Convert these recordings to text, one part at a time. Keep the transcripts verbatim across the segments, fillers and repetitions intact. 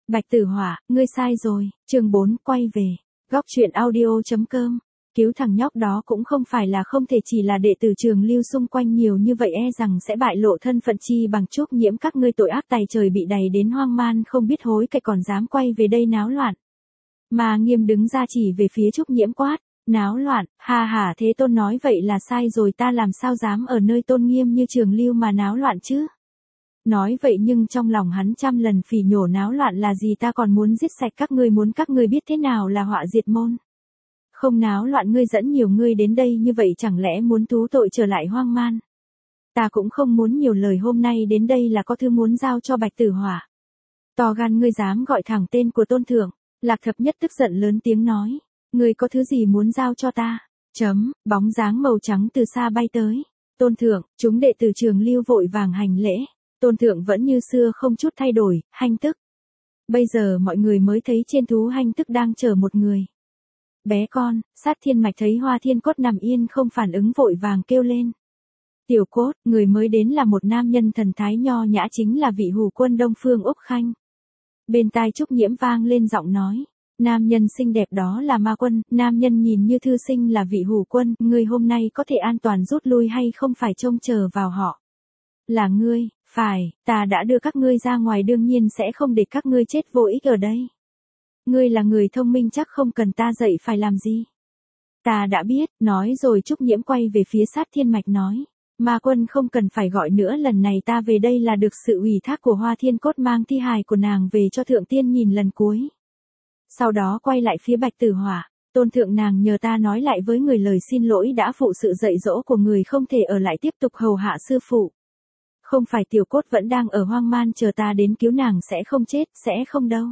Bạch Tử Họa, ngươi sai rồi, chương bốn, quay về. Góc truyện audio.com. Cứu thằng nhóc đó cũng không phải là không thể, chỉ là đệ tử Trường Lưu xung quanh nhiều như vậy e rằng sẽ bại lộ thân phận, chi bằng Trúc Nhiễm các ngươi tội ác tày trời bị đày đến hoang man không biết hối cải còn dám quay về đây náo loạn. Mà Nghiêm đứng ra chỉ về phía Trúc Nhiễm quát, náo loạn, ha ha, Thế Tôn nói vậy là sai rồi, ta làm sao dám ở nơi tôn nghiêm như Trường Lưu mà náo loạn chứ. Nói vậy nhưng trong lòng hắn trăm lần phỉ nhổ, náo loạn là gì, ta còn muốn giết sạch các ngươi, muốn các ngươi biết thế nào là họa diệt môn. Không náo loạn, ngươi dẫn nhiều ngươi đến đây như vậy chẳng lẽ muốn thú tội trở lại hoang man. Ta cũng không muốn nhiều lời, hôm nay đến đây là có thư muốn giao cho Bạch Tử Họa. To gan ngươi dám gọi thẳng tên của Tôn Thượng. Lạc Thập Nhất tức giận lớn tiếng nói, ngươi có thứ gì muốn giao cho ta? Chấm, bóng dáng màu trắng từ xa bay tới. Tôn Thượng, chúng đệ tử Trường Lưu vội vàng hành lễ. Tôn Thượng vẫn như xưa không chút thay đổi, hanh tức. Bây giờ mọi người mới thấy trên thú hanh tức đang chở một người. Bé con, Sát Thiên Mạch thấy Hoa Thiên Cốt nằm yên không phản ứng vội vàng kêu lên. Tiểu Cốt, người mới đến là một nam nhân thần thái nho nhã, chính là vị hủ quân Đông Phương Úc Khanh. Bên tai Trúc Nhiễm vang lên giọng nói. Nam nhân xinh đẹp đó là Ma Quân, nam nhân nhìn như thư sinh là vị hủ quân, người hôm nay có thể an toàn rút lui hay không phải trông chờ vào họ. Là ngươi, phải, ta đã đưa các ngươi ra ngoài, đương nhiên sẽ không để các ngươi chết vô ích ở đây. Ngươi là người thông minh, chắc không cần ta dạy phải làm gì. Ta đã biết, nói rồi Trúc Nhiễm quay về phía Sát Thiên Mạch nói. Ma Quân không cần phải gọi nữa, lần này ta về đây là được sự ủy thác của Hoa Thiên Cốt, mang thi hài của nàng về cho Thượng Tiên nhìn lần cuối. Sau đó quay lại phía Bạch Tử Họa, Tôn Thượng, nàng nhờ ta nói lại với người lời xin lỗi đã phụ sự dạy dỗ của người, không thể ở lại tiếp tục hầu hạ sư phụ. Không phải Tiểu Cốt vẫn đang ở hoang man chờ ta đến cứu, nàng sẽ không chết, sẽ không đâu.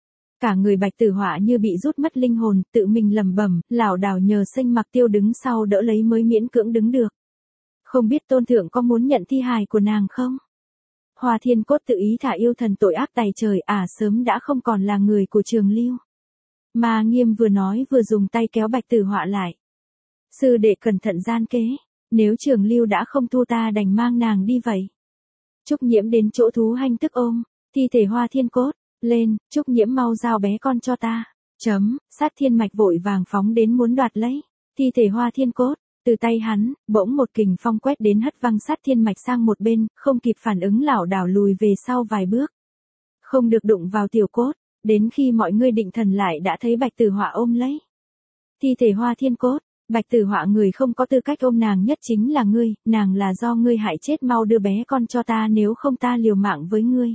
Cả người Bạch Tử Họa như bị rút mất linh hồn, tự mình lẩm bẩm, lảo đảo nhờ Xanh Mặc Tiêu đứng sau đỡ lấy mới miễn cưỡng đứng được. Không biết Tôn Thượng có muốn nhận thi hài của nàng không? Hoa Thiên Cốt tự ý thả yêu thần tội ác tày trời, à sớm đã không còn là người của Trường Lưu. Mà Nghiêm vừa nói vừa dùng tay kéo Bạch Tử Họa lại. Sư đệ cẩn thận gian kế, nếu Trường Lưu đã không thu ta đành mang nàng đi vậy. Trúc Nhiễm đến chỗ thú hanh tức ôm thi thể Hoa Thiên Cốt, lên, Trúc Nhiễm mau giao bé con cho ta. Chấm, Sát Thiên Mạch vội vàng phóng đến muốn đoạt lấy thi thể Hoa Thiên Cốt. Từ tay hắn, bỗng một kình phong quét đến hất văng Sát Thiên Mạch sang một bên, không kịp phản ứng lảo đảo lùi về sau vài bước. Không được đụng vào Tiểu Cốt, đến khi mọi người định thần lại đã thấy Bạch Tử Họa ôm lấy thi thể Hoa Thiên Cốt. Bạch Tử Họa, người không có tư cách ôm nàng nhất chính là ngươi, nàng là do ngươi hại chết, mau đưa bé con cho ta nếu không ta liều mạng với ngươi.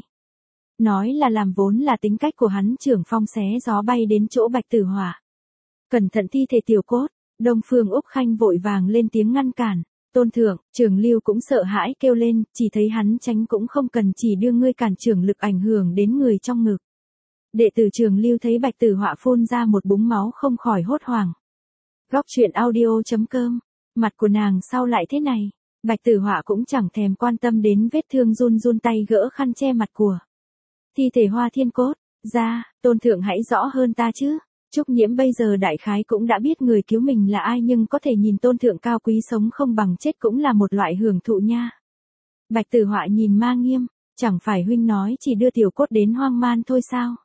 Nói là làm vốn là tính cách của hắn, trưởng phong xé gió bay đến chỗ Bạch Tử Họa. Cẩn thận thi thể Tiểu Cốt. Đông Phương Úc Khanh vội vàng lên tiếng ngăn cản. Tôn Thượng, Trường Lưu cũng sợ hãi kêu lên, chỉ thấy hắn tránh cũng không cần, chỉ đưa ngươi cản trưởng lực ảnh hưởng đến người trong ngực. Đệ tử Trường Lưu thấy Bạch Tử Họa phun ra một búng máu không khỏi hốt hoảng. Góc truyện audio.com. Mặt của nàng sao lại thế này? Bạch Tử Họa cũng chẳng thèm quan tâm đến vết thương, run run tay gỡ khăn che mặt của thi thể Hoa Thiên Cốt. Ra, Tôn Thượng hãy rõ hơn ta chứ. Trúc Nhiễm bây giờ đại khái cũng đã biết người cứu mình là ai, nhưng có thể nhìn Tôn Thượng cao quý sống không bằng chết cũng là một loại hưởng thụ nha. Bạch Tử Họa nhìn Ma Nghiêm, chẳng phải huynh nói chỉ đưa Tiểu Cốt đến hoang man thôi sao?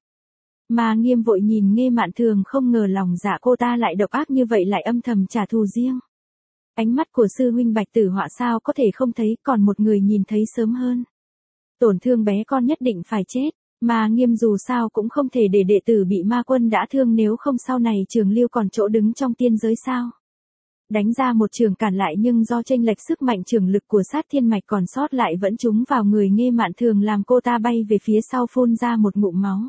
Ma Nghiêm vội nhìn Nghê Mạn Thường, không ngờ lòng dạ cô ta lại độc ác như vậy, lại âm thầm trả thù riêng. Ánh mắt của sư huynh Bạch Tử Họa sao có thể không thấy, còn một người nhìn thấy sớm hơn. Tổn thương bé con nhất định phải chết. Ma Nghiêm dù sao cũng không thể để đệ tử bị Ma Quân đã thương, nếu không sau này Trường Lưu còn chỗ đứng trong tiên giới sao. Đánh ra một trường cản lại, nhưng do chênh lệch sức mạnh trường lực của Sát Thiên Mạch còn sót lại vẫn trúng vào người Nghê Mạn Thường, làm cô ta bay về phía sau phun ra một ngụm máu.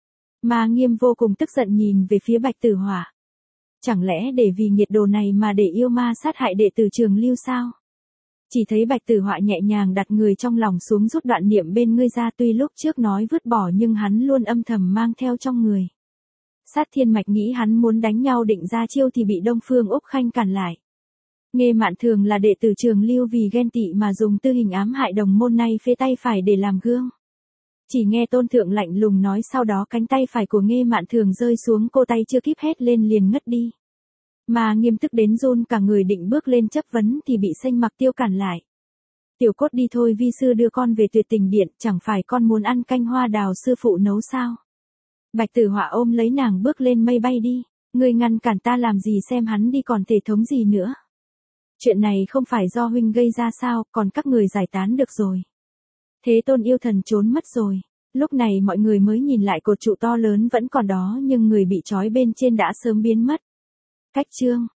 Ma Nghiêm vô cùng tức giận nhìn về phía Bạch Tử Họa. Chẳng lẽ để vì nghiệt đồ này mà để yêu ma sát hại đệ tử Trường Lưu sao? Chỉ thấy Bạch Tử Họa nhẹ nhàng đặt người trong lòng xuống, rút đoạn niệm bên ngươi ra, tuy lúc trước nói vứt bỏ nhưng hắn luôn âm thầm mang theo trong người. Sát Thiên Mạch nghĩ hắn muốn đánh nhau định ra chiêu thì bị Đông Phương Úc Khanh cản lại. Nghê Mạn Thường là đệ tử Trường Lưu vì ghen tị mà dùng tư hình ám hại đồng môn này phế tay phải để làm gương. Chỉ nghe Tôn Thượng lạnh lùng nói, sau đó cánh tay phải của Nghê Mạn Thường rơi xuống, cô tay chưa kíp hét lên liền ngất đi. Mà Nghiêm tức đến run cả người, định bước lên chất vấn thì bị Xanh Mặc Tiêu cản lại. Tiểu Cốt đi thôi, vi sư đưa con về Tuyệt Tình Điện, chẳng phải con muốn ăn canh hoa đào sư phụ nấu sao? Bạch Tử Họa ôm lấy nàng bước lên mây bay đi, ngươi ngăn cản ta làm gì, xem hắn đi còn thể thống gì nữa. Chuyện này không phải do huynh gây ra sao, còn các người giải tán được rồi. Thế Tôn yêu thần trốn mất rồi. Lúc này mọi người mới nhìn lại cột trụ to lớn vẫn còn đó, nhưng người bị trói bên trên đã sớm biến mất. Cách chương